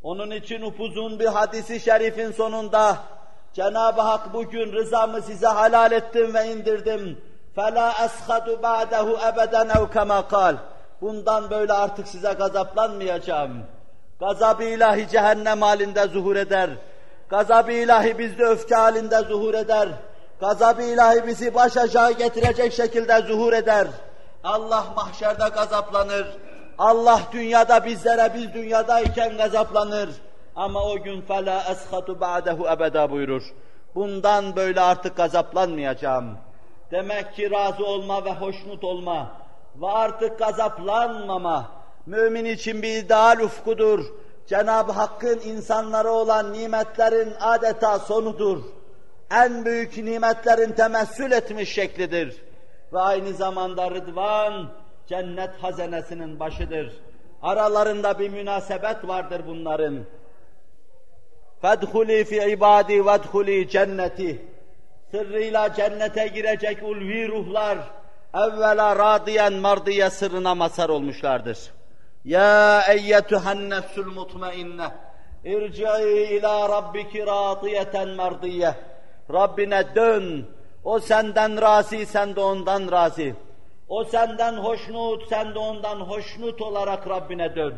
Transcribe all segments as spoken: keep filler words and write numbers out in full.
Onun için upuzun bir hadisi şerifin sonunda Cenab-ı Hak bugün rızamı size halal ettim ve indirdim. فَلَا أَسْخَدُ بَعْدَهُ أَبَدًا اَوْ كَمَا قَالْ. Bundan böyle artık size gazaplanmayacağım. Gazab-ı ilahi cehennem halinde zuhur eder. Gazab-ı ilahi bizde öfke halinde zuhur eder. Gazab-ı ilahi bizi baş aşağı getirecek şekilde zuhur eder. Allah mahşerde gazaplanır. Allah dünyada bizlere, biz dünyadayken gazaplanır. Ama o gün فَلَا أَسْخَطُ بَعْدَهُ أَبَدًا buyurur. Bundan böyle artık gazaplanmayacağım. Demek ki razı olma ve hoşnut olma ve artık gazaplanmama, mümin için bir ideal ufkudur. Cenab-ı Hakk'ın insanlara olan nimetlerin adeta sonudur. En büyük nimetlerin temessül etmiş şeklidir. Ve aynı zamanda rıdvan, cennet hazinesinin başıdır. Aralarında bir münasebet vardır bunların. فَدْخُلِي فِي عِبَادِي وَدْخُلِي cenneti. Sırrıyla cennete girecek ulvi ruhlar, evvela radiyen mardiye sırrına mazhar olmuşlardır. Ya eyyetühen nefsül mutmainneh, irci'i ila rabbiki radiyeten mardiye. Rabbine dön, o senden razı, sen de ondan razı. O senden hoşnut, sen de ondan hoşnut olarak Rabbine dön.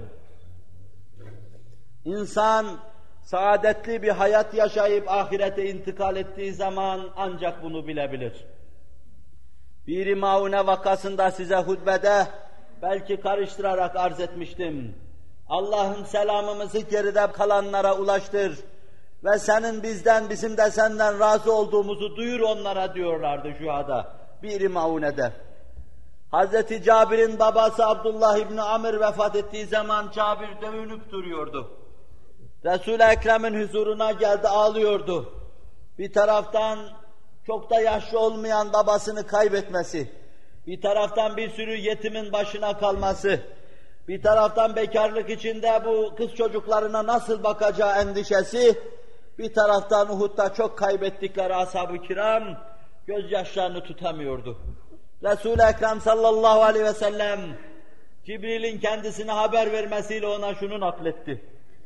İnsan, saadetli bir hayat yaşayıp ahirete intikal ettiği zaman ancak bunu bilebilir. Bir Maune vakasında size hutbede belki karıştırarak arz etmiştim. Allah'ım selamımızı geride kalanlara ulaştır ve senin bizden, bizim de senden razı olduğumuzu duyur onlara diyorlardı şuhada. Bir Maune'de. Hazreti Cabir'in babası Abdullah İbni Amr vefat ettiği zaman Cabir dövünüp duruyordu. Resul-i Ekrem'in huzuruna geldi, ağlıyordu. Bir taraftan çok da yaşlı olmayan babasını kaybetmesi, bir taraftan bir sürü yetimin başına kalması, bir taraftan bekarlık içinde bu kız çocuklarına nasıl bakacağı endişesi, bir taraftan Uhud'da çok kaybettikleri ashab-ı kiram gözyaşlarını tutamıyordu. Resul-i Ekrem sallallahu aleyhi ve sellem Cibril'in kendisine haber vermesiyle ona şunu nakletti.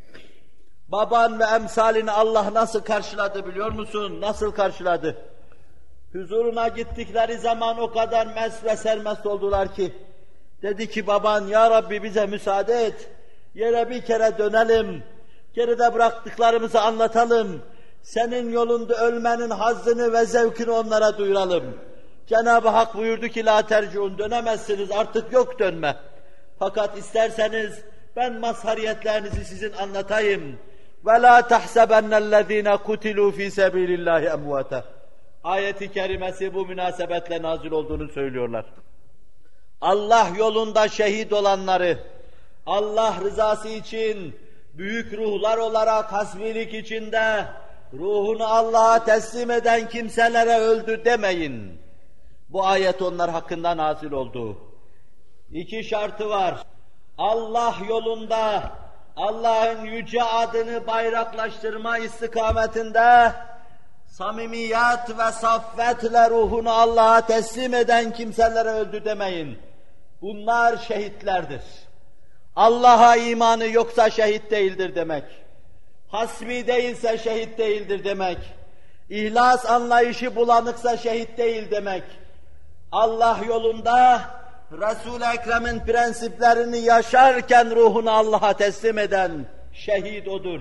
Baban ve emsalini Allah nasıl karşıladı biliyor musun? Nasıl karşıladı? Huzuruna gittikleri zaman o kadar mest ve sermest oldular ki, dedi ki baban, ya Rabbi bize müsaade et, yere bir kere dönelim, geride bıraktıklarımızı anlatalım, senin yolunda ölmenin hazzını ve zevkini onlara duyuralım. Cenab-ı Hak buyurdu ki, la terciun, dönemezsiniz, artık yok dönme. Fakat isterseniz ben mazhariyetlerinizi sizin anlatayım. وَلَا تَحْسَبَنَّ الَّذ۪ينَ قُتِلُوا ف۪ي سَب۪يلِ اللّٰهِ اَمْوَاتًا. Ayet-i kerimesi bu münasebetle nazil olduğunu söylüyorlar. Allah yolunda şehit olanları, Allah rızası için büyük ruhlar olarak hasbilik içinde ruhunu Allah'a teslim eden kimselere öldü demeyin. Bu ayet onlar hakkında nazil oldu. İki şartı var. Allah yolunda Allah'ın yüce adını bayraklaştırma istikametinde samimiyet ve saffetle ruhunu Allah'a teslim eden kimselere öldü demeyin. Bunlar şehitlerdir. Allah'a imanı yoksa şehit değildir demek. Hasbi değilse şehit değildir demek. İhlas anlayışı bulanıksa şehit değil demek. Allah yolunda Resul-i Ekrem'in prensiplerini yaşarken ruhunu Allah'a teslim eden şehit odur.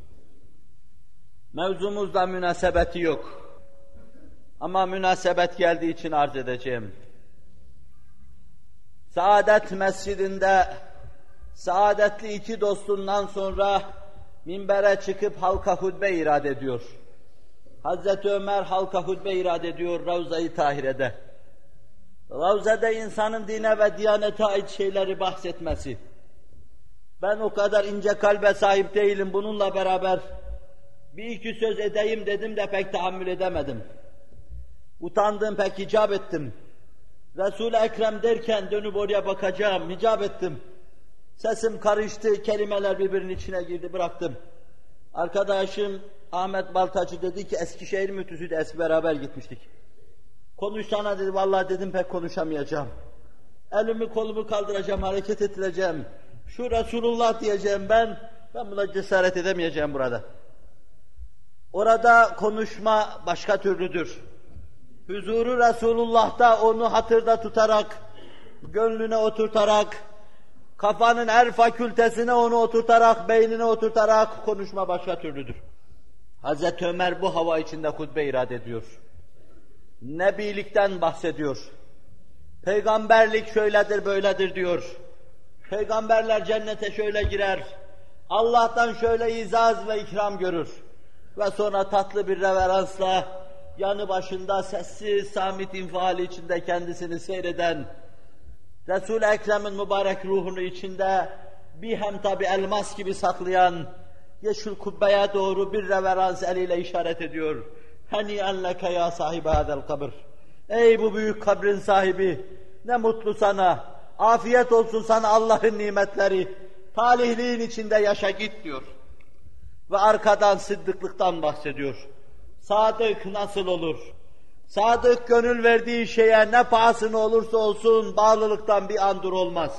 Mevzumuzla münasebeti yok. Ama münasebet geldiği için arz edeceğim. Saadet Mescidinde saadetli iki dostundan sonra minbere çıkıp halka hutbe irad ediyor. Hazreti Ömer halka hutbe irad ediyor Ravza-i Tahire'de. Ravza'da insanın dine ve diyanete ait şeyleri bahsetmesi. Ben o kadar ince kalbe sahip değilim, bununla beraber bir iki söz edeyim dedim de pek tahammül edemedim. Utandım, pek hicap ettim. Resul-i Ekrem derken dönüp oraya bakacağım, hicap ettim. Sesim karıştı, kelimeler birbirinin içine girdi, bıraktım. Arkadaşım Ahmet Baltacı dedi ki, Eskişehir müftüsüydü, eski beraber gitmiştik. Konuşsana dedi, vallahi dedim pek konuşamayacağım. Elimi kolumu kaldıracağım, hareket ettireceğim. Şu Resulullah diyeceğim ben, Ben buna cesaret edemeyeceğim burada. Orada konuşma başka türlüdür. Huzuru Resulullah'ta onu hatırda tutarak, gönlüne oturtarak, kafanın her fakültesine onu oturtarak, beynine oturtarak konuşma başka türlüdür. Hazreti Ömer bu hava içinde hutbe irad ediyor. Nebilikten bahsediyor. Peygamberlik şöyledir, böyledir diyor. Peygamberler cennete şöyle girer. Allah'tan şöyle izaz ve ikram görür. Ve sonra tatlı bir reveransla yanı başında sessiz, samit infiali içinde kendisini seyreden, Resul-i Ekrem'in mübarek ruhunu içinde bir hem tabi elmas gibi saklayan yeşil kubbeye doğru bir reverans eliyle işaret ediyor. Hani'en leke ya sahibi hadel kabr. Ey bu büyük kabrin sahibi, ne mutlu sana, afiyet olsun sana Allah'ın nimetleri, talihliğin içinde yaşa git diyor. Ve arkadan sıddıklıktan bahsediyor. Sadık nasıl olur? Sadık gönül verdiği şeye ne pahasına olursa olsun bağlılıktan bir an dur olmaz.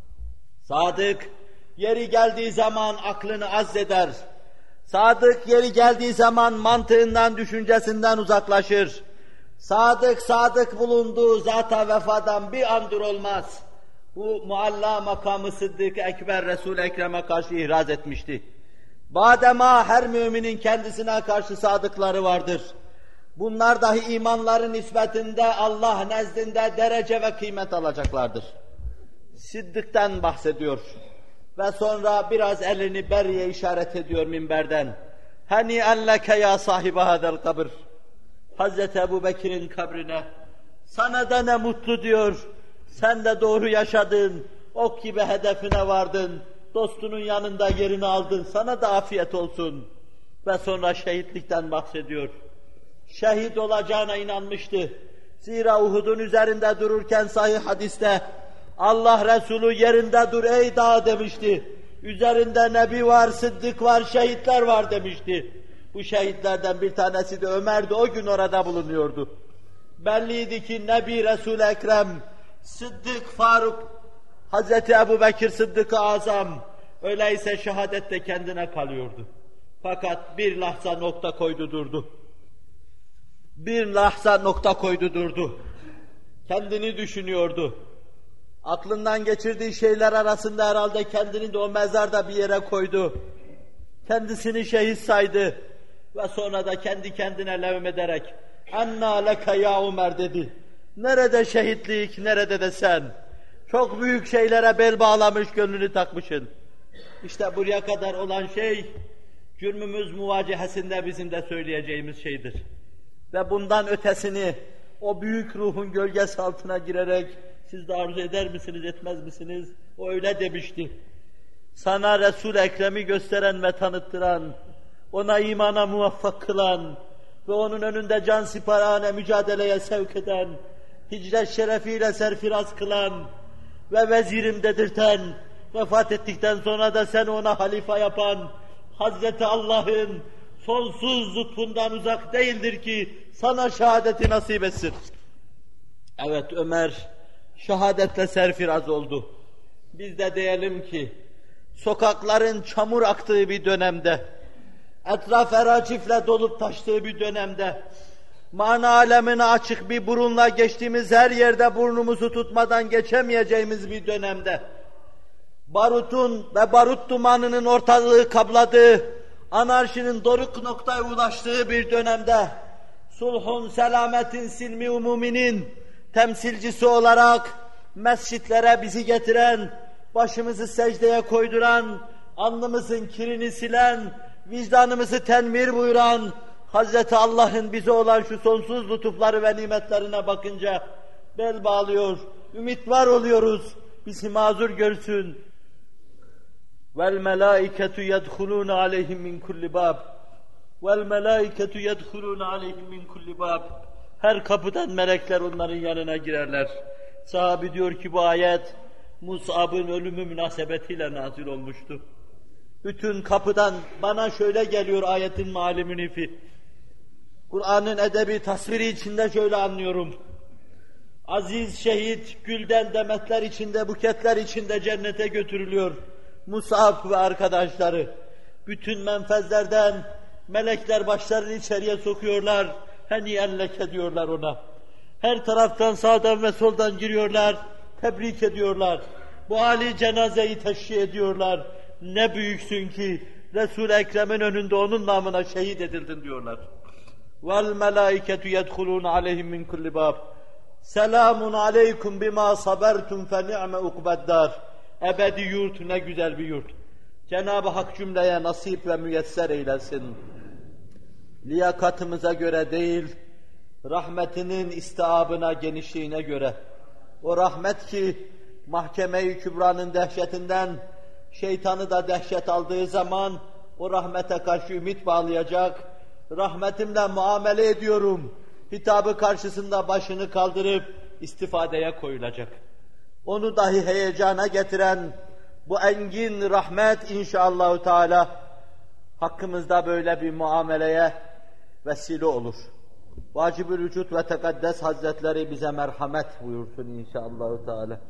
Sadık yeri geldiği zaman aklını azzeder. Sadık yeri geldiği zaman mantığından, düşüncesinden uzaklaşır. Sadık, sadık bulunduğu zata vefadan bir an dur olmaz. Bu mualla makamı Sıddık-ı Ekber Resul-i Ekrem'e karşı ihraz etmişti. Badema her müminin kendisine karşı sadıkları vardır. Bunlar dahi imanların nispetinde Allah nezdinde derece ve kıymet alacaklardır. Sıddık'tan bahsediyor. Ve sonra biraz elini beriye işaret ediyor minberden. Hani'en leke ya sahibi hadel kabr. Hazreti Ebu Bekir'in kabrine. Sana da ne mutlu diyor. Sen de doğru yaşadın. Ok gibi hedefine vardın. Dostunun yanında yerini aldın. Sana da afiyet olsun. Ve sonra şehitlikten bahsediyor. Şehit olacağına inanmıştı. Zira Uhud'un üzerinde dururken sahih hadiste Allah Resulü yerinde dur ey dağ demişti. Üzerinde Nebi var, Sıddık var, şehitler var demişti. Bu şehitlerden bir tanesi de Ömer'di, o gün orada bulunuyordu. Belliydi ki Nebi Resul-i Ekrem, Sıddık Faruk, Hazreti Ebu Bekir Sıddık-ı Azam, öyleyse şehadet de kendine kalıyordu. Fakat bir lahza nokta koydu durdu. Bir lahza nokta koydu durdu. Kendini düşünüyordu. Aklından geçirdiği şeyler arasında herhalde kendini de o mezarda bir yere koydu. Kendisini şehit saydı ve sonra da kendi kendine levmederek "Enna leke ya Ömer" dedi. Nerede şehitlik, nerede de sen? Çok büyük şeylere bel bağlamış, gönlünü takmışsın. İşte buraya kadar olan şey, cürmümüz muvacihesinde bizim de söyleyeceğimiz şeydir. Ve bundan ötesini, o büyük ruhun gölgesi altına girerek, siz de arzu eder misiniz, etmez misiniz? O öyle demişti. Sana Resul-i Ekrem'i gösteren ve tanıttıran, ona imana muvaffak kılan ve onun önünde can siparhane mücadeleye sevk eden, hicret şerefiyle serfiraz kılan ve vezirim dedirten, vefat ettikten sonra da sen ona halife yapan Hazreti Allah'ın sonsuz lütfundan uzak değildir ki sana şehadeti nasip etsin. Evet, Ömer şehadetle serfiraz oldu. Biz de diyelim ki sokakların çamur aktığı bir dönemde, etraf eracifle dolup taştığı bir dönemde, mana alemine açık bir burunla geçtiğimiz her yerde burnumuzu tutmadan geçemeyeceğimiz bir dönemde, barutun ve barut dumanının ortalığı kapladığı, anarşinin doruk noktaya ulaştığı bir dönemde, sulhun, selametin, silmi umuminin temsilcisi olarak mescitlere bizi getiren, başımızı secdeye koyduran, alnımızın kirini silen, vicdanımızı tenmir buyuran Hazreti Allah'ın bize olan şu sonsuz lütufları ve nimetlerine bakınca bel bağlıyor, ümit var oluyoruz, bizi mazur görsün. Vel melaiketu yedhulun aleyhim min kulli bab. Vel melaiketu yedhulun aleyhim min kulli bab. Her kapıdan melekler onların yanına girerler. Sahabi diyor ki bu ayet Mus'ab'ın ölümü münasebetiyle nazil olmuştu. Bütün kapıdan bana şöyle geliyor ayetin meali münifi. Kur'an'ın edebi tasviri içinde şöyle anlıyorum. Aziz şehit gülden demetler içinde, buketler içinde cennete götürülüyor. Mus'ab ve arkadaşları bütün menfezlerden melekler başlarını içeriye sokuyorlar, heniyen leke diyorlar ona. Her taraftan sağdan ve soldan giriyorlar, tebrik ediyorlar. Bu âli cenazeyi teşhi ediyorlar. Ne büyüksün ki Resul-i Ekrem'in önünde onun namına şehit edildin diyorlar. Vel melâiketu yedhulûn aleyhim min kulli bâb. Selamun aleykum bima sabertum fe ni'me ukbeddâr. Ebedi yurt, ne güzel bir yurt. Cenab-ı Hak cümleye nasip ve müyesser eylesin. Liyakatımıza göre değil, rahmetinin istiabına, genişliğine göre. O rahmet ki mahkeme-i kübranın dehşetinden şeytanı da dehşet aldığı zaman o rahmete karşı ümit bağlayacak, rahmetimle muamele ediyorum hitabı karşısında başını kaldırıp istifadeye koyulacak. Onu dahi heyecana getiren bu engin rahmet inşallahü teala hakkımızda böyle bir muameleye vesile olur. Vacib-ül Vücud ve Tekaddes Hazretleri bize merhamet buyursun inşallahü teala.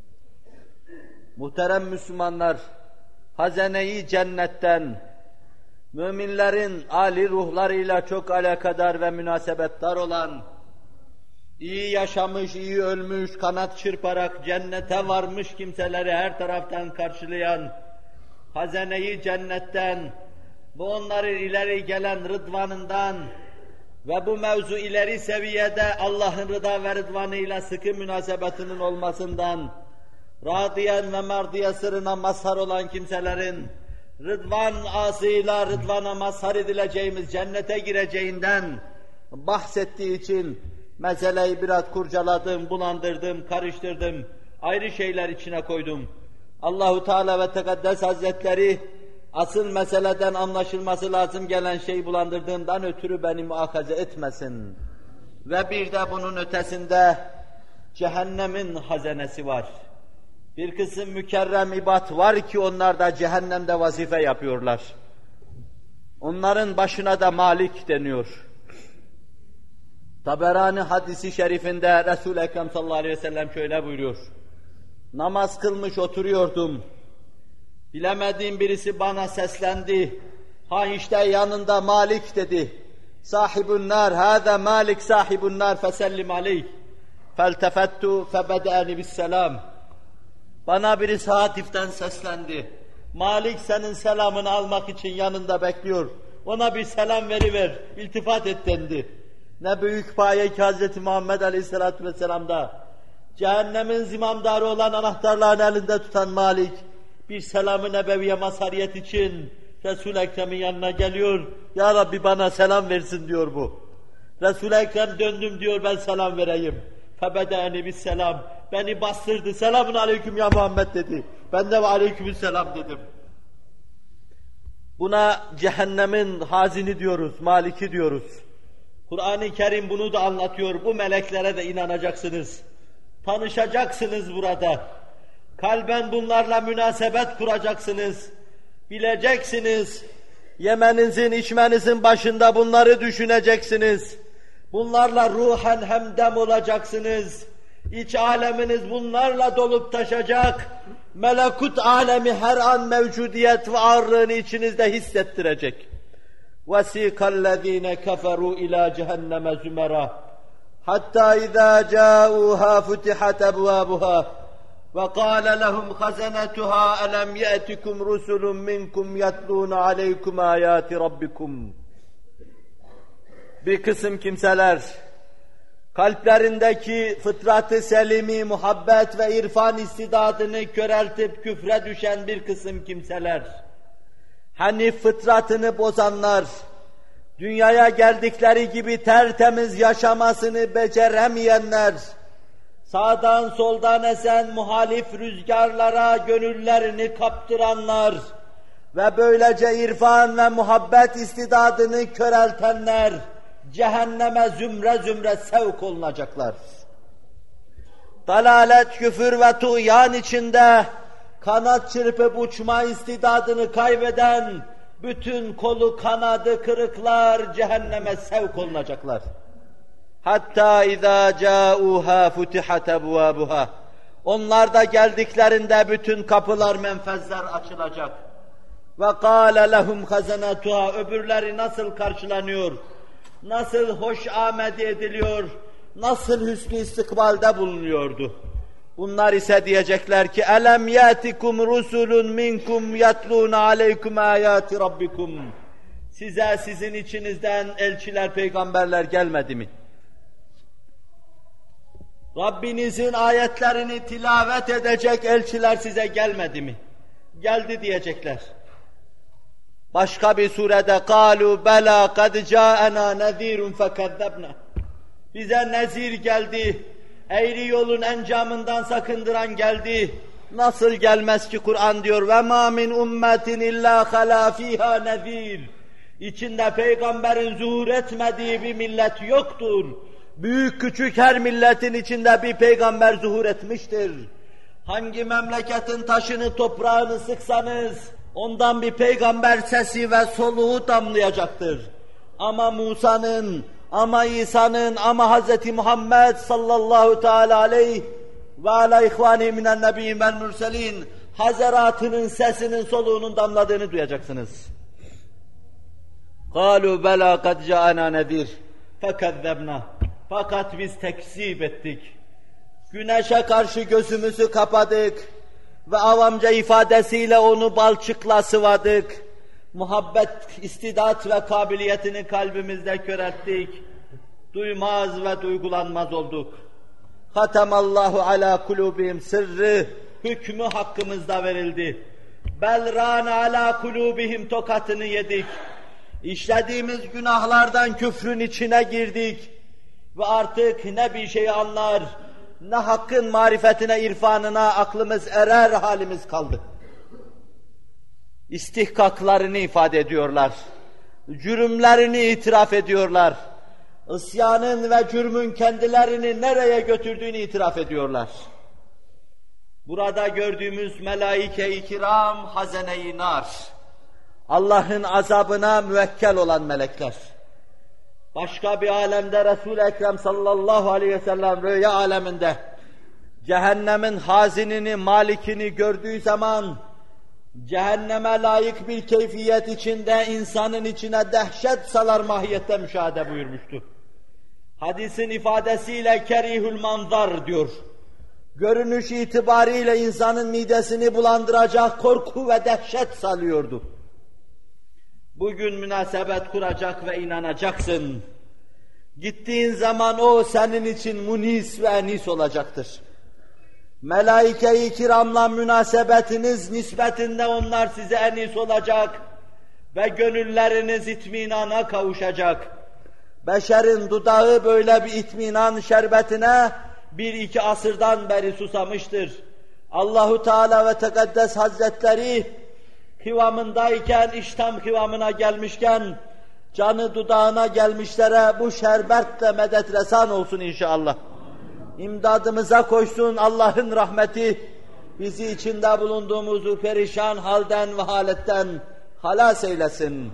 Muhterem Müslümanlar, hazene-i cennetten, müminlerin âli ruhlarıyla çok alakadar ve münasebetdar olan, iyi yaşamış, iyi ölmüş, kanat çırparak cennete varmış kimseleri her taraftan karşılayan, hazene-i cennetten, bu onların ileri gelen rıdvanından ve bu mevzu ileri seviyede Allah'ın rıda ve rıdvanıyla sıkı münasebetinin olmasından, radiyen ve merdiye sırrına mazhar olan kimselerin, rıdvan ağzıyla rıdvana mazhar edileceğimiz cennete gireceğinden bahsettiği için meseleyi biraz kurcaladım, bulandırdım, karıştırdım, ayrı şeyler içine koydum. Allahu Teala ve Tekaddes Hazretleri asıl meseleden anlaşılması lazım gelen şeyi bulandırdığından ötürü beni muakaze etmesin. Ve bir de bunun ötesinde cehennemin hazenesi var. Bir kısım mükerrem ibad var ki onlar da cehennemde vazife yapıyorlar. Onların başına da Malik deniyor. Taberani hadisi şerifinde Resul-i Ekrem sallallahu aleyhi ve sellem şöyle buyuruyor. Namaz kılmış oturuyordum. Bilemediğim birisi bana seslendi. Ha işte yanında Malik dedi. Sahibun nar, hâze Malik sahibun nar fesellim aleyh. Feltefettu febede'eni bisselam. Bana birisi hatiften seslendi. Malik senin selamını almak için yanında bekliyor. Ona bir selam veriver, iltifat et dendi. Ne büyük paye ki Hazreti Muhammed Aleyhisselatü Vesselam'da cehennemin zimamdarı olan anahtarlarını elinde tutan Malik bir selam-ı nebeviye mazhariyet için Resul-i Ekrem'in yanına geliyor. Ya Rabbi bana selam versin diyor bu. Resul-i Ekrem döndüm diyor ben selam vereyim. Febede'eni bis selam. Beni bastırdı. Selamun aleyküm ya Muhammed dedi. Ben de aleykümselam dedim. Buna cehennemin hazini diyoruz, maliki diyoruz. Kur'an-ı Kerim bunu da anlatıyor. Bu meleklere de inanacaksınız. Tanışacaksınız burada. Kalben bunlarla münasebet kuracaksınız. Bileceksiniz. Yemenizin, içmenizin başında bunları düşüneceksiniz. Bunlarla ruhen hemdem olacaksınız. İç aleminiz bunlarla dolup taşacak. Melekut alemi her an mevcudiyet ve varlığını içinizde hissettirecek. وَسِيقَ الَّذ۪ينَ كَفَرُوا اِلَى جَهَنَّمَ زُمَرًا حَتَّى اِذَا جَاءُوهَا فُتِحَتْ أَبْوَابُهَا وَقَالَ لَهُمْ خَزَنَتُهَا أَلَمْ يَأْتِكُمْ رُسُلٌ مِّنْكُمْ يَتْلُونَ عَلَيْكُمْ آيَاتِ رَبِّكُمْ. Bir kısım kimseler, kalplerindeki fıtrat-ı selimi, muhabbet ve irfan istidadını köreltip küfre düşen bir kısım kimseler, hani fıtratını bozanlar, dünyaya geldikleri gibi tertemiz yaşamasını beceremeyenler, sağdan soldan esen muhalif rüzgarlara gönüllerini kaptıranlar ve böylece irfan ve muhabbet istidadını köreltenler, cehenneme zümre zümre sevk olunacaklar. Dalalet, küfür ve tuğyan içinde kanat çırpıp uçma istidadını kaybeden bütün kolu kanadı kırıklar cehenneme sevk olunacaklar. Hatta izâ câûhâ futihat ebvâbuhâ. Onlar da geldiklerinde bütün kapılar, menfezler açılacak. Ve kâle lehum hazenatuhâ, öbürleri nasıl karşılanıyor, nasıl hoş amedi ediliyor, nasıl hüsnü istikbalde bulunuyordu. Bunlar ise diyecekler ki elem yatikum rusulun minkum yatlun aleykum ayati rabbikum. Size sizin içinizden elçiler, peygamberler gelmedi mi? Rabbinizin ayetlerini tilavet edecek elçiler size gelmedi mi? Geldi diyecekler. Başka bir surede قَالُوا بَلَا قَدْ جَاءَنَا نَذ۪يرٌ فَكَذَّبْنَا. Bize nezir geldi, eğri yolun encamından sakındıran geldi. Nasıl gelmez ki Kur'an diyor وَمَا مِنْ اُمَّةٍ اِلَّا خَلَا ف۪يهَا نَذ۪يرٌ. İçinde peygamberin zuhur etmediği bir millet yoktur. Büyük küçük her milletin içinde bir peygamber zuhur etmiştir. Hangi memleketin taşını, toprağını sıksanız, ondan bir peygamber sesi ve soluğu damlayacaktır. Ama Musa'nın, ama İsa'nın, ama Hazreti Muhammed sallallahu teala aleyh ve ala ihvani minen nebiyyin vel mürselin hazaratının sesinin, soluğunun damladığını duyacaksınız. قَالُوا بَلَا قَدْ جَاءَنَا نَذ۪يرٌ فَكَذَّبْنَا. Fakat biz tekzip ettik. Güneşe karşı gözümüzü kapadık ve avamca ifadesiyle onu balçıkla sıvadık. Muhabbet, istidat ve kabiliyetini kalbimizde körelttik. Duymaz ve duygulanmaz olduk. Hatemallahu ala kulubihim sırrı, hükmü hakkımızda verildi. Belran ala kulubihim tokatını yedik. İşlediğimiz günahlardan küfrün içine girdik. Ve artık ne bir şeyi anlar, ne hakkın marifetine, irfanına aklımız erer halimiz kaldı. İstihkaklarını ifade ediyorlar. Cürümlerini itiraf ediyorlar. İsyanın ve cürmün kendilerini nereye götürdüğünü itiraf ediyorlar. Burada gördüğümüz melaike-i kiram, hazene-i nar. Allah'ın azabına müvekkel olan melekler. Başka bir alemde Resul-i Ekrem sallallahu aleyhi ve sellem rüya aleminde cehennemin hazinini, malikini gördüğü zaman cehenneme layık bir keyfiyet içinde insanın içine dehşet salar mahiyette müşahede buyurmuştu. Hadisin ifadesiyle kerihül manzar diyor. Görünüş itibariyle insanın midesini bulandıracak korku ve dehşet salıyordu. Bugün münasebet kuracak ve inanacaksın. Gittiğin zaman o senin için munis ve enis olacaktır. Melaike-i kiramla münasebetiniz nispetinde onlar size enis olacak ve gönülleriniz itminana kavuşacak. Beşerin dudağı böyle bir itminan şerbetine bir iki asırdan beri susamıştır. Allahu Teala ve Tekaddes Hazretleri kıvamındayken, iştam kıvamına gelmişken, canı dudağına gelmişlere bu şerbetle medet resan olsun inşallah. İmdadımıza koşsun Allah'ın rahmeti, bizi içinde bulunduğumuz bu perişan halden ve haletten halas eylesin.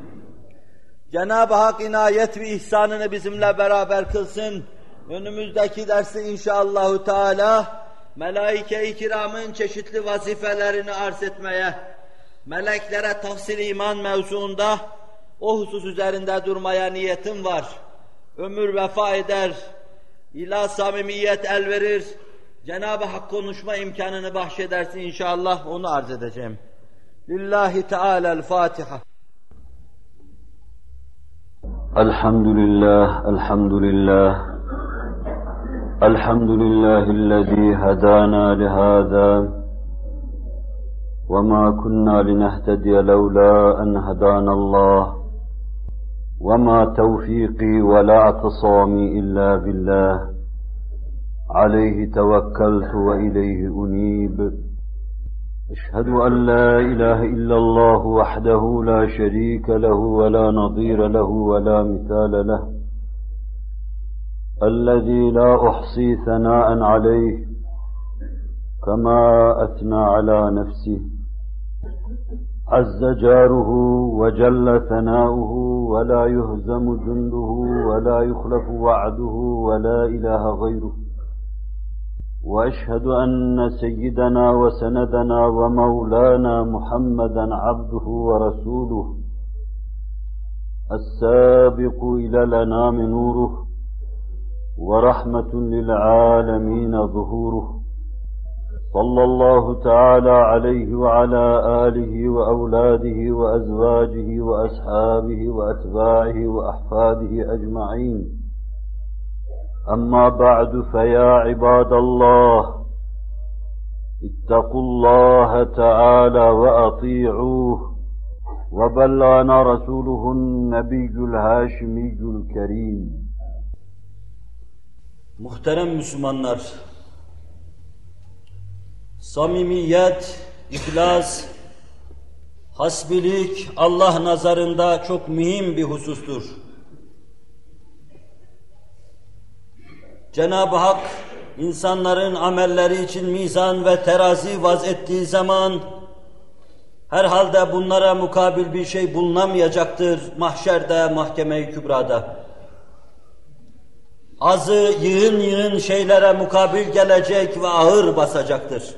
Cenab-ı Hak inayet ve ihsanını bizimle beraber kılsın. Önümüzdeki dersi inşallahü teala melaike-i kiramın çeşitli vazifelerini arz etmeye, meleklere tahsil iman mevzuunda o husus üzerinde durmaya niyetim var. Ömür vefa eder, ila samimiyet el verir, Cenab-ı Hak konuşma imkanını bahşedersin inşallah, onu arz edeceğim. Lillahi Teala'l-Fatiha. Elhamdülillah, elhamdülillah. Elhamdülillahillezî hedâna lihâzâ. وما كنا لنهتدي لولا أن هدانا الله وما توفيقي ولا اعتصامي إلا بالله عليه توكلت وإليه أنيب أشهد أن لا إله إلا الله وحده لا شريك له ولا نظير له ولا مثال له الذي لا أحصي ثناء عليه كما أثنى على نفسه عز جاره وجل ثناؤه ولا يهزم جنده ولا يخلف وعده ولا إله غيره وأشهد أن سيدنا وسندنا ومولانا محمدا عبده ورسوله السابق إلى الأنام نوره ورحمة للعالمين ظهوره صلى الله تعالى عليه وعلى آله وأولاده وأزواجه وأصحابه وأتباعه وأحفاده أجمعين. أما بعد فيا عباد الله اتقوا الله تعالى وأطيعوه وبلغنا رسوله النبي الهاشمي الكريم. Muhterem Müslümanlar, samimiyet, ihlas, hasbilik Allah nazarında çok mühim bir husustur. Cenab-ı Hak insanların amelleri için mizan ve terazi vaz ettiği zaman herhalde bunlara mukabil bir şey bulunamayacaktır mahşerde, mahkeme-i kübrada. Azı yığın yığın şeylere mukabil gelecek ve ağır basacaktır.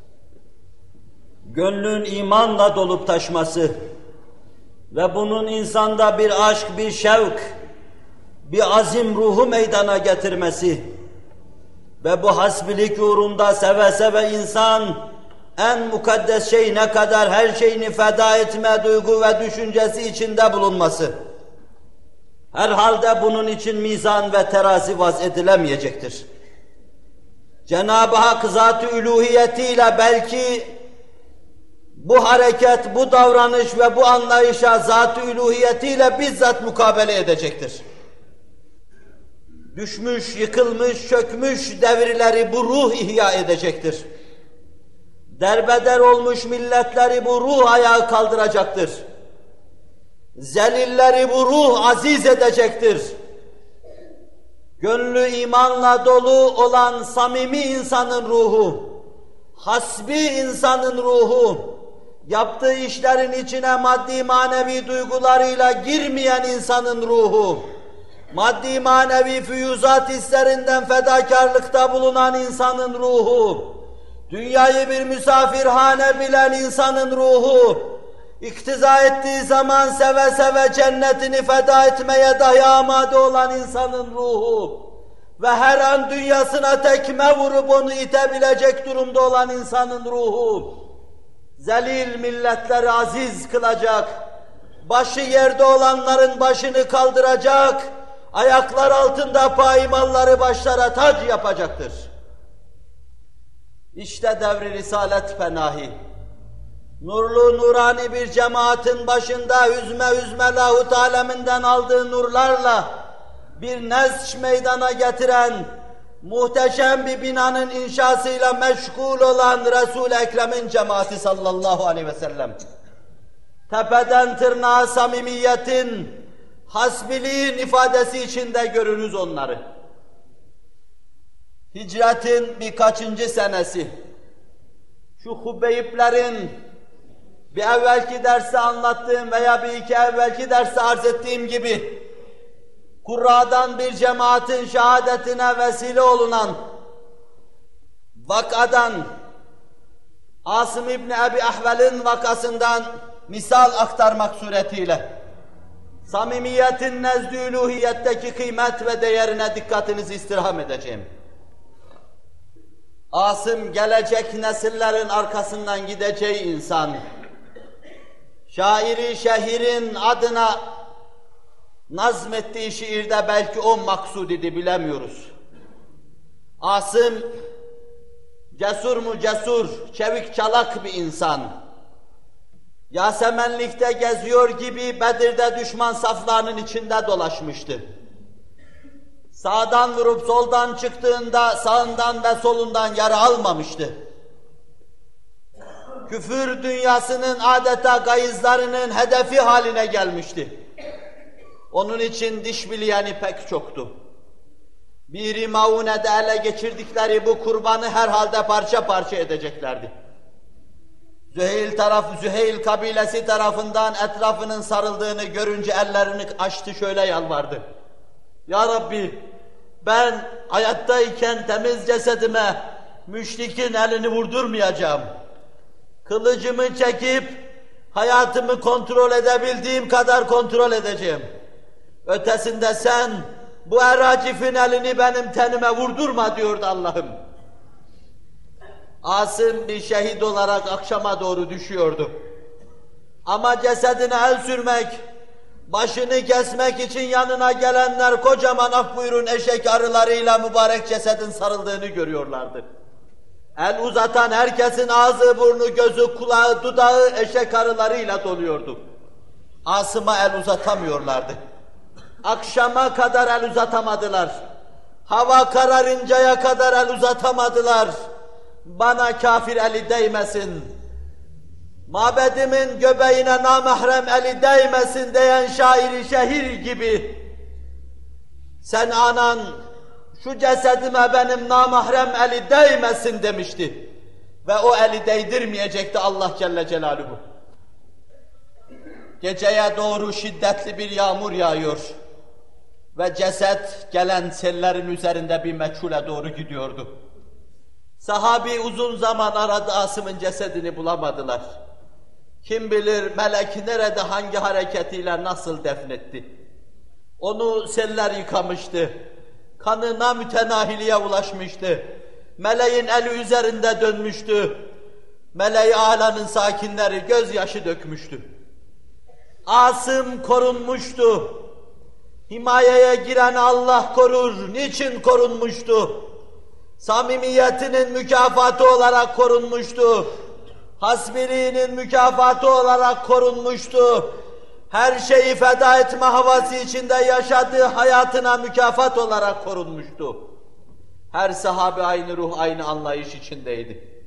Gönlün imanla dolup taşması ve bunun insanda bir aşk, bir şevk, bir azim ruhu meydana getirmesi ve bu hasbilik uğrunda seve seve insan en mukaddes şey ne kadar her şeyini feda etme duygu ve düşüncesi içinde bulunması. Herhalde bunun için mizan ve terazi vaz edilemeyecektir. Cenab-ı Hak zat-ı üluhiyetiyle belki bu hareket, bu davranış ve bu anlayışa zat-ı üluhiyetiyle bizzat mukabele edecektir. Düşmüş, yıkılmış, çökmüş devirleri bu ruh ihya edecektir. Derbeder olmuş milletleri bu ruh ayağa kaldıracaktır. Zelilleri bu ruh aziz edecektir. Gönlü imanla dolu olan samimi insanın ruhu, hasbi insanın ruhu, yaptığı işlerin içine maddi manevi duygularıyla girmeyen insanın ruhu, maddi manevi füyüzat hislerinden fedakarlıkta bulunan insanın ruhu, dünyayı bir misafirhane bilen insanın ruhu, iktiza ettiği zaman seve seve cennetini feda etmeye dahi amade olan insanın ruhu ve her an dünyasına tekme vurup onu itebilecek durumda olan insanın ruhu, zelil milletleri aziz kılacak, başı yerde olanların başını kaldıracak, ayaklar altında paymalları başlara tac yapacaktır. İşte devri risalet penahi. Nurlu nurani bir cemaatin başında hüzme hüzme lahut aleminden aldığı nurlarla bir nesç meydana getiren, muhteşem bir binanın inşasıyla meşgul olan Resul-i Ekrem'in cemaati sallallahu aleyhi ve sellem. Tepeden tırnağa samimiyetin, hasbiliğin ifadesi içinde görürüz onları. Hicretin birkaçıncı senesi, şu Hubeyiplerin bir evvelki derste anlattığım veya bir iki evvelki derste arz ettiğim gibi Kurra'dan bir cemaatin şehadetine vesile olunan vakadan, Asım İbni Ebi Ahvel'in vakasından misal aktarmak suretiyle samimiyetin nezdü üluhiyetteki kıymet ve değerine dikkatinizi istirham edeceğim. Asım gelecek nesillerin arkasından gideceği insan, şairi şehirin adına nazmettiği şiirde belki o maksud idi, bilemiyoruz. Asım, cesur mu cesur, çevik çalak bir insan. Yasemenlikte geziyor gibi Bedir'de düşman saflarının içinde dolaşmıştı. Sağdan vurup soldan çıktığında sağından ve solundan yara almamıştı. Küfür dünyasının adeta gayızlarının hedefi haline gelmişti. Onun için diş bileyeni pek çoktu. Bir-i Maune'de ele geçirdikleri bu kurbanı herhalde parça parça edeceklerdi. Züheyl tarafı, Züheyl kabilesi tarafından etrafının sarıldığını görünce ellerini açtı, şöyle yalvardı. Ya Rabbi, ben hayattayken temiz cesedime müşrikin elini vurdurmayacağım. Kılıcımı çekip hayatımı kontrol edebildiğim kadar kontrol edeceğim. Ötesinde sen bu eracifin elini benim tenime vurdurma diyordu Allah'ım. Asım bir şehit olarak akşama doğru düşüyordu. Ama cesedine el sürmek, başını kesmek için yanına gelenler kocaman af buyurun eşek arılarıyla mübarek cesedin sarıldığını görüyorlardı. El uzatan herkesin ağzı, burnu, gözü, kulağı, dudağı eşek arılarıyla doluyordu. Asım'a el uzatamıyorlardı. Akşama kadar el uzatamadılar. Hava kararıncaya kadar el uzatamadılar. Bana kafir eli değmesin, mabedimin göbeğine namahrem eli değmesin diyen şairi şehir gibi, sen anan şu cesedime benim namahrem eli değmesin demişti. Ve o eli değdirmeyecekti Allah Celle Celaluhu. Geceye doğru şiddetli bir yağmur yağıyor. Ve ceset gelen sellerin üzerinde bir meçhule doğru gidiyordu. Sahabi uzun zaman aradı, Asım'ın cesedini bulamadılar. Kim bilir melek nerede, hangi hareketiyle nasıl defnetti. Onu seller yıkamıştı. Kanı namütenahiliye ulaşmıştı. Meleğin eli üzerinde dönmüştü. Meleği alanın sakinleri gözyaşı dökmüştü. Asım korunmuştu. Himayeye giren Allah korur. Niçin korunmuştu? Samimiyetinin mükafatı olarak korunmuştu. Hasbiliğinin mükafatı olarak korunmuştu. Her şeyi feda etme havası içinde yaşadığı hayatına mükafat olarak korunmuştu. Her sahabe aynı ruh, aynı anlayış içindeydi.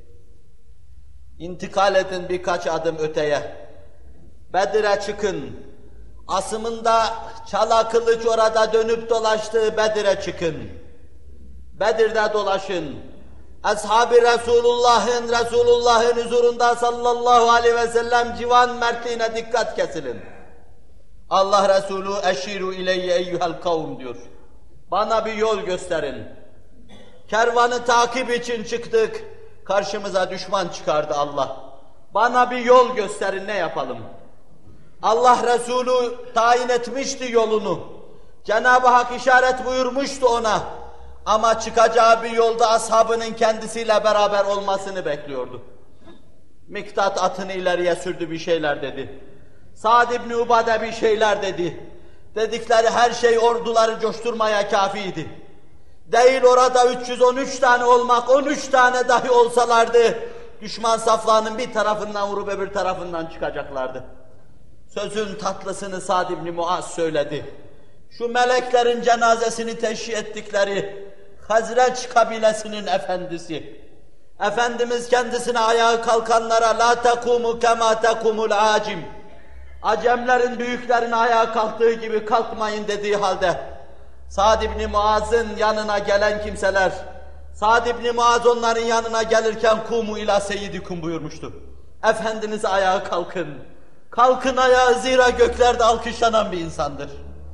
İntikal edin birkaç adım öteye. Bedir'e çıkın. Asımında çala kılıç orada dönüp dolaştığı Bedir'e çıkın. Bedir'de dolaşın. Ashab-ı Resulullah'ın, Resulullah'ın huzurunda sallallahu aleyhi ve sellem civan mertliğine dikkat kesilin. Allah Resulü eşiru ileyye eyyuhel kavm diyor. Bana bir yol gösterin. Kervanı takip için çıktık. Karşımıza düşman çıkardı Allah. Bana bir yol gösterin, ne yapalım? Allah Resulü tayin etmişti yolunu. Cenab-ı Hak işaret buyurmuştu ona. Ama çıkacağı bir yolda ashabının kendisiyle beraber olmasını bekliyordu. Miktat atını ileriye sürdü, bir şeyler dedi. Sa'd ibn Ubade bir şeyler dedi. Dedikleri her şey orduları coşturmaya kafiydi. Değil orada üç yüz on üç tane olmak, on üç tane dahi olsalardı, düşman saflarının bir tarafından vurup öbür tarafından çıkacaklardı. Sözün tatlısını Sa'd ibn Muaz söyledi. Şu meleklerin cenazesini teşhi ettikleri Hazreç kabilesinin efendisi. Efendimiz kendisine ayağa kalkanlara la tekumu kema tekumul acim. Acemlerin büyüklerin ayağa kalktığı gibi kalkmayın dediği halde Sa'd ibn Muaz'ın yanına gelen kimseler, Sa'd ibn Muaz onların yanına gelirken kumu ila seyyidikum buyurmuştu. Efendiniz ayağa kalkın. Kalkın ayağa, zira göklerde alkışlanan bir insandır.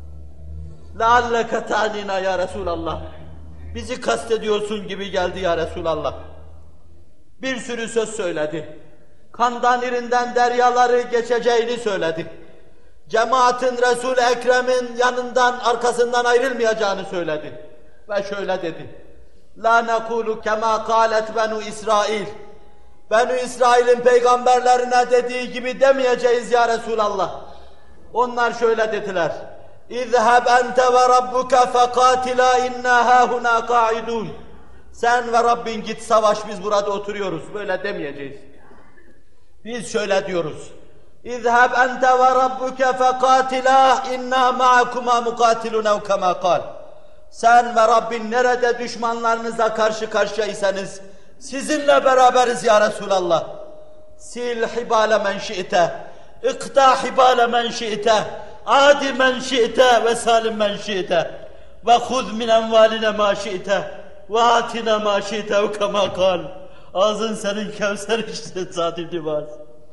لَعَلَّكَ تَعْنِينَا ya Resulallah. Bizi kastediyorsun gibi geldi ya Resulallah. Bir sürü söz söyledi. Kandan irinden deryaları geçeceğini söyledi. Cemaatin Resul-i Ekrem'in yanından, arkasından ayrılmayacağını söyledi. Ve şöyle dedi. لَا نَقُولُ كَمَا قَالَتْ بَنُوا İsrail. Benu İsrail'in peygamberlerine dediği gibi demeyeceğiz ya Resulallah. Onlar şöyle dediler. اِذْهَبْ اَنْتَ وَرَبُّكَ فَقَاتِلَا اِنَّا هَا هُنَا قَاعِدُونَ. Sen ve Rabbin git savaş, biz burada oturuyoruz. Böyle demeyeceğiz. Biz şöyle diyoruz. اِذْهَبْ اَنْتَ وَرَبُّكَ فَقَاتِلَا اِنَّا مَعَكُمَا مُقَاتِلُونَ كَمَا قَالَ. Sen ve Rabbin nerede düşmanlarınıza karşı karşıyaysanız sizinle beraberiz ya Resulallah. Sil hibale men şi'te, iqta hibale men şi'te, adi men şi'te ve salim men şi'te ve huz min envaline ma şi'te ve atina ma şi'te ve kema kal. Ağzın senin Kevser işte Sa'd ibn Muaz.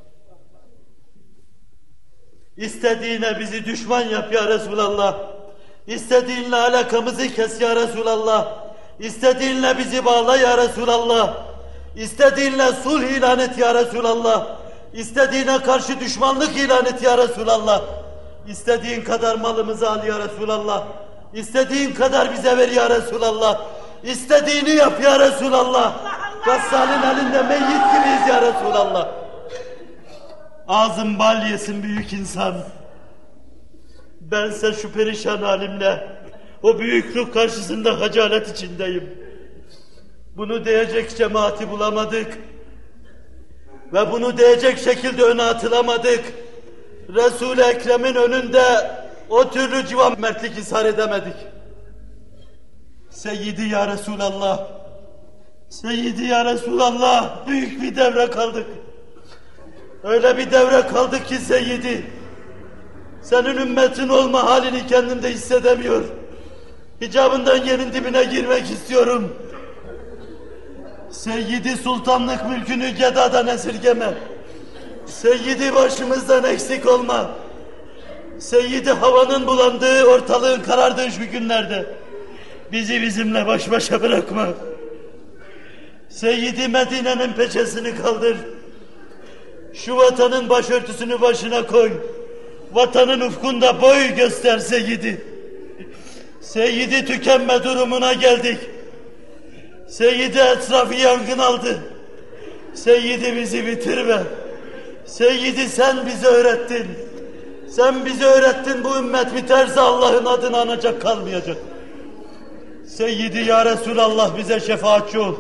İstediğine bizi düşman yap ya Resulallah. İstediğinle alakamızı kes ya Resulallah. İstediğinle bizi bağla ya Resulallah. İstediğinle sulh ilan et ya Resulallah. İstediğine karşı düşmanlık ilan et ya Resulallah. İstediğin kadar malımızı al ya Resulallah. İstediğin kadar bize ver ya Resulallah. İstediğini yap ya Resulallah. Gassal'in elinde meyyit gibiyiz ya Resulallah. Ağzım bal yesin büyük insan. Bense şu perişan halimle o büyüklük karşısında hacalet içindeyim. Bunu diyecek cemaati bulamadık. Ve bunu diyecek şekilde öne atılamadık. Resul-i Ekrem'in önünde o türlü civan mertlik ishar edemedik. Seyyidi ya Resulallah, Seyyidi ya Resulallah, büyük bir devre kaldık. Öyle bir devre kaldık ki Seyyidi, senin ümmetin olma halini kendimde hissedemiyor. Hicabından yerin dibine girmek istiyorum. Seyyidi sultanlık mülkünü gedadan esirgeme. Seyyidi başımızdan eksik olma. Seyyidi havanın bulandığı, ortalığın karardığı şu günlerde bizi bizimle baş başa bırakma. Seyyidi Medine'nin peçesini kaldır. Şu vatanın başörtüsünü başına koy. Vatanın ufkunda boy göster Seyyidi. Seyyidi tükenme durumuna geldik. Seyyidi etrafı yangın aldı. Seyyidi bizi bitirme. Seyyidi sen bize öğrettin. Sen bize öğrettin, bu ümmet biterse Allah'ın adını anacak kalmayacak. Seyyidi ya Resulallah bize şefaatçi ol.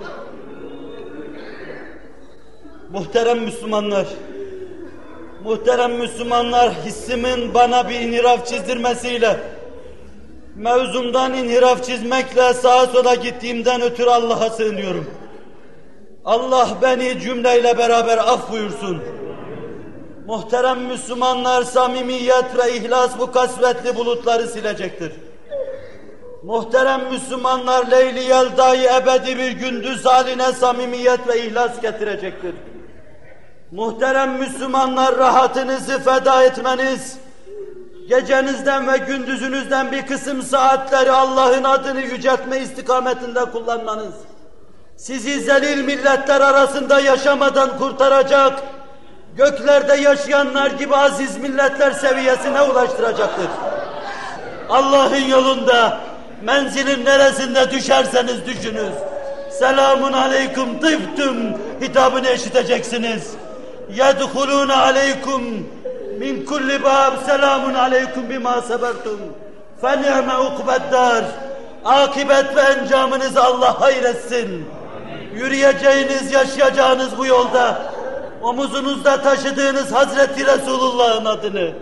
Muhterem Müslümanlar, muhterem Müslümanlar, hissimin bana bir inhiraf çizdirmesiyle, mevzumdan inhiraf çizmekle sağa sola gittiğimden ötürü Allah'a sığınıyorum. Allah beni cümleyle beraber af buyursun. Muhterem Müslümanlar, samimiyet ve ihlas bu kasvetli bulutları silecektir. Muhterem Müslümanlar, Leyli Yelda'yı ebedi bir gündüz haline samimiyet ve ihlas getirecektir. Muhterem Müslümanlar, rahatınızı feda etmeniz, gecenizden ve gündüzünüzden bir kısım saatleri Allah'ın adını yüceltme istikametinde kullanmanız, sizi zelil milletler arasında yaşamadan kurtaracak, göklerde yaşayanlar gibi aziz milletler seviyesine ulaştıracaktır. Allah'ın yolunda, menzilin neresinde düşerseniz düşünüz, selamun aleyküm tıftüm hitabını işiteceksiniz. Yedhulûne aleyküm min kulli bâb selamun aleyküm bimâ sebertum fe ni'me ukbeddâr. Akibet ve encamınızı Allah hayretsin. Yürüyeceğiniz, yaşayacağınız bu yolda omuzunuzda taşıdığınız Hazreti Resulullah'ın adını,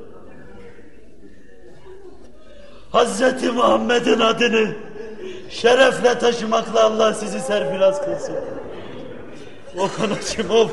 Hazreti Muhammed'in adını şerefle taşımakla Allah sizi serfiraz kılsın. Of anacığım of.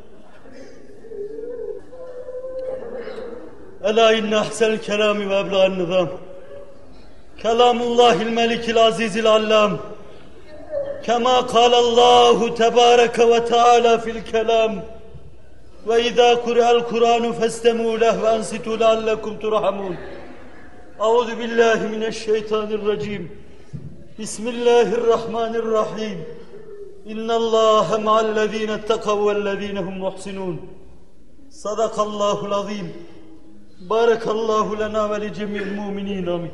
Ela inne ahsel kelami ve ebla'n nizam. Kelamullahil melikil azizil allam. Kema kâlallahu tebâreke ve teâlâ fil kelam. Ve izâ kure'el Kur'anu festemû leh ve ansitû leallekum turhamûn. Euzu billahi mineşşeytanirracim. Bismillahirrahmanirrahim. İnnallâhe ma'allezîne etteqav vellezîne hum muhsinûn. Sadakallâhul azîm. Barakallahu lena ve li cemî'il mu'minîn. Amin.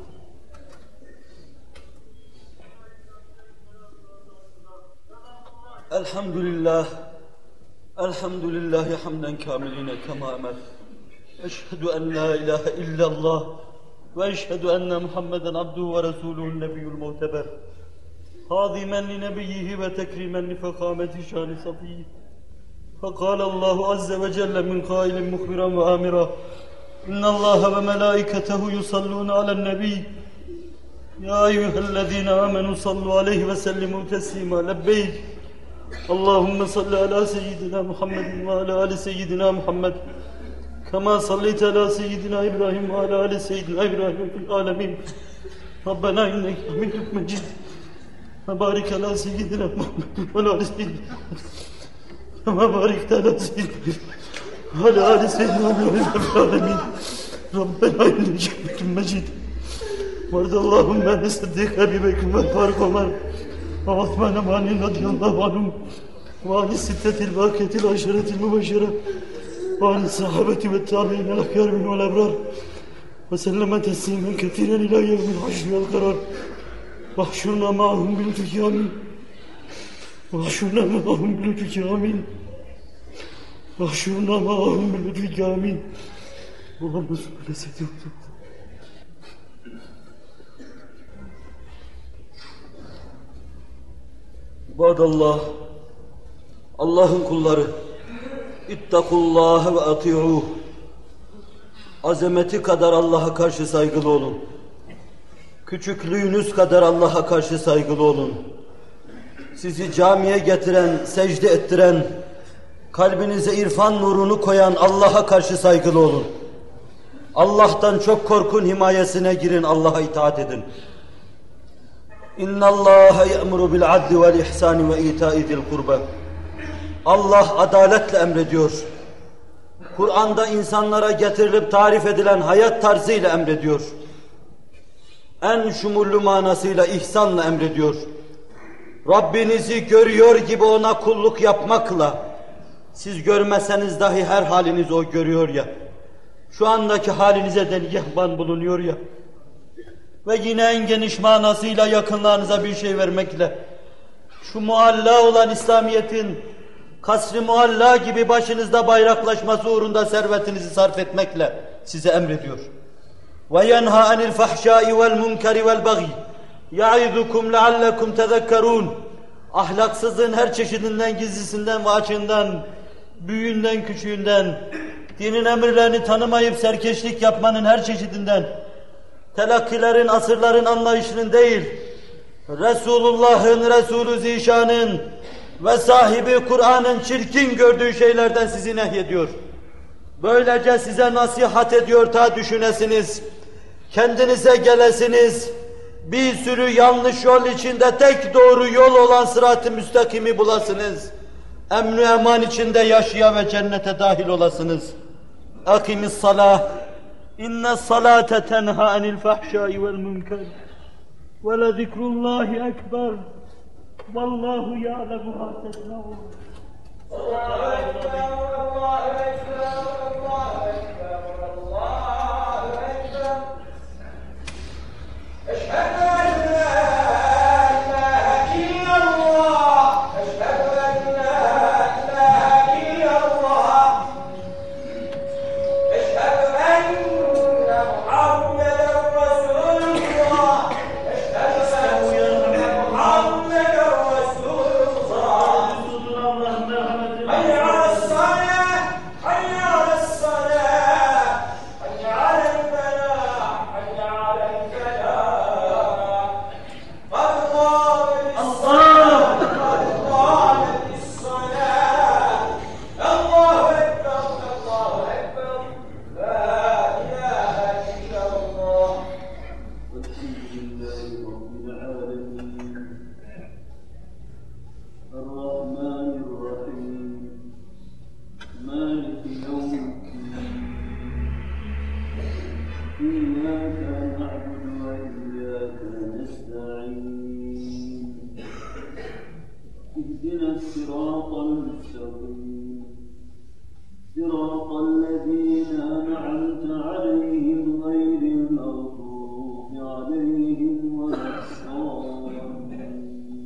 Elhamdülillah. Elhamdülillahi hamden kâmiline kemâ emel. Eşhedü en la ilahe illallah ve eşhedü enne Muhammeden abduhu ve resuluhu'n nebiyyul muhteber. Hâzimen li nebiyyihi ve tekrimen li fekâmeti şâni safiyyi. Fekâlallahu azze ve celle min kâilin muhbiran ve âmira. İnnallâhe ve melâiketehu yusallûne alen nebiyy. Ya eyyühellezîne âmenû sallu aleyhi ve sellimû teslîmâ. Lebbeyk. Allahümme salli ala seyyidina Muhammedin ve ala ali seyyidina Muhammed. Kema sallite ala seyyidina İbrahim ve ala ali seyyidina İbrahim fil alemin. Rabbena inneke hamidun mecid. Ve barik ala seyyidina Muhammedin ve ala ali seyyidina. Kema barikte ala seyyidina ve ala ali seyyidina İbrahim fil alemin. Rabbena inneke hamidun mecid. Vardallahümme neseddîk Ebi Bekir ve Faruk Ömer. وعثمان وعلي رضي الله عنهم وعن الستة الباقية العشرة المبشرة وعن الصحابة والتابعين الأخيار والأبرار وسلم تسليما كثيرا إلى يوم الحشر والقرار واحشرنا معهم بلطفك آمين واحشرنا معهم بلطفك آمين واحشرنا معهم بلطفك آمين اللهم صل على سيدنا محمد. İbadallah, Allah'ın kulları, ittakullâhe ve ati'ûh. Azameti kadar Allah'a karşı saygılı olun. Küçüklüğünüz kadar Allah'a karşı saygılı olun. Sizi camiye getiren, secde ettiren, kalbinize irfan nurunu koyan Allah'a karşı saygılı olun. Allah'tan çok korkun, himayesine girin, Allah'a itaat edin. İnna Allaha ya'muru bil adli vel ihsani ve ita'i zil kurba. Allah adaletle emrediyor. Kur'an'da insanlara getirilip tarif edilen hayat tarzıyla emrediyor. En şumurlu manasıyla ihsanla emrediyor. Rabbinizi görüyor gibi ona kulluk yapmakla, siz görmeseniz dahi her haliniz o görüyor ya, şu andaki halinize de nigahban bulunuyor ya, ve yine en geniş manasıyla yakınlarınıza bir şey vermekle, şu mualla olan İslamiyet'in kasr-ı mualla gibi başınızda bayraklaşması uğrunda servetinizi sarf etmekle size emrediyor. وَيَنْهَا عَنِ الْفَحْشَاءِ وَالْمُنْكَرِ وَالْبَغْيِ يَعِذُكُمْ لَعَلَّكُمْ تَذَكَّرُونَ. Ahlaksızlığın her çeşidinden, gizlisinden ve açığından, büyüğünden, küçüğünden, dinin emirlerini tanımayıp serkeşlik yapmanın her çeşidinden, telakkilerin, asırların anlayışının değil, Resulullah'ın, Resulü Zişan'ın ve sahibi Kur'an'ın çirkin gördüğü şeylerden sizi nehyediyor. Böylece size nasihat ediyor ta düşünesiniz, kendinize gelesiniz, bir sürü yanlış yol içinde tek doğru yol olan sırat-ı müstakimi bulasınız, emn-i eman içinde yaşaya ve cennete dahil olasınız. Akimis salah, inne salate tenha anil fahşai vel münker ve le zikrullahi ekber vallahu ya'lemu ma tesnaun. Allahu ekber, Allahu ekber, Allahu ekber, Allahu ekber. Eşhedü en la ilahe illallah, eşhedü en la ilahe illallah, eşhedü enne Muhammeden Resulullah, eşhedü enne Muhammeden Resulullah. Hayy alel-salah, hayy alel-salah, hayy alel-felah, hayy alel-felah. Allah, Allah bis-salah. Allahu ekber, Allahu ekber. La ilahe illallah. Elhamdülillahi Rabbil alemin. Errahmanirrahim. Maliki yevmiddin. İyyâke na'budu ve iyyâke nesta'in. İhdinâs-sirâtal müstakîm. Sirâtallezîne en'amte aleyhim gayril mağdûbi aleyhim veleddâllîn.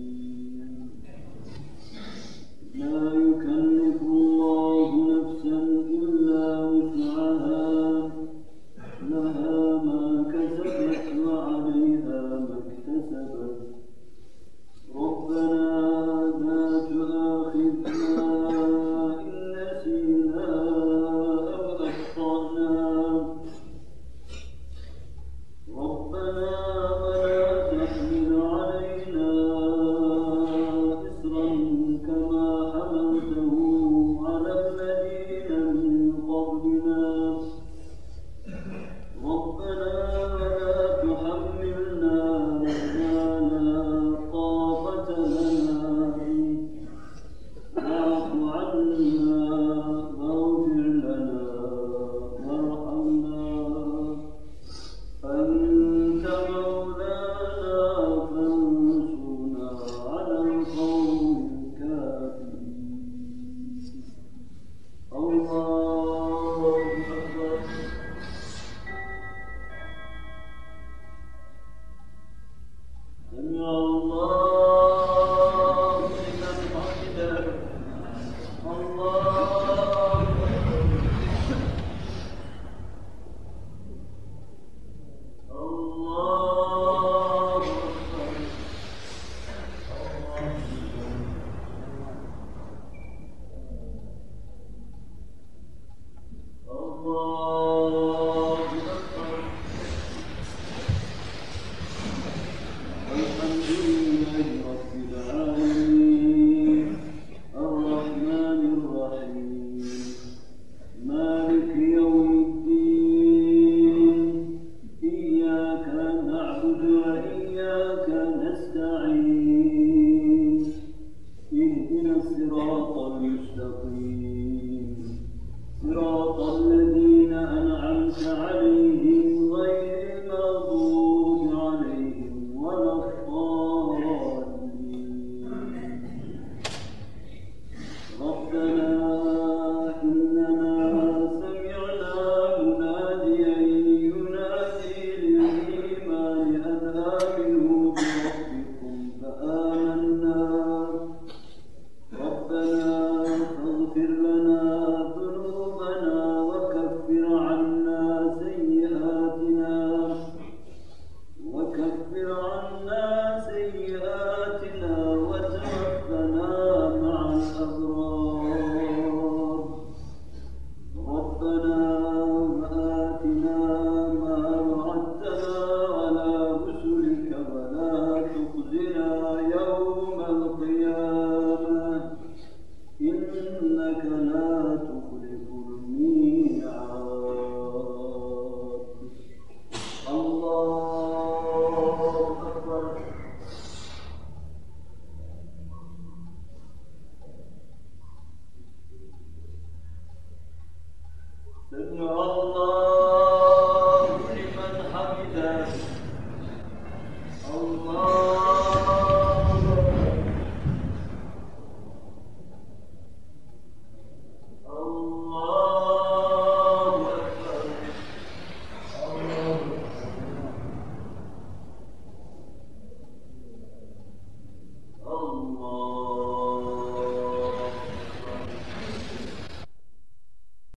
La yukellifullahu nefsen illa vus'aha. Laha ma kesebet ve aleyha mektesebat. Rabbena la tuâkhidna in nesînâ ev akhta'nâ. سمع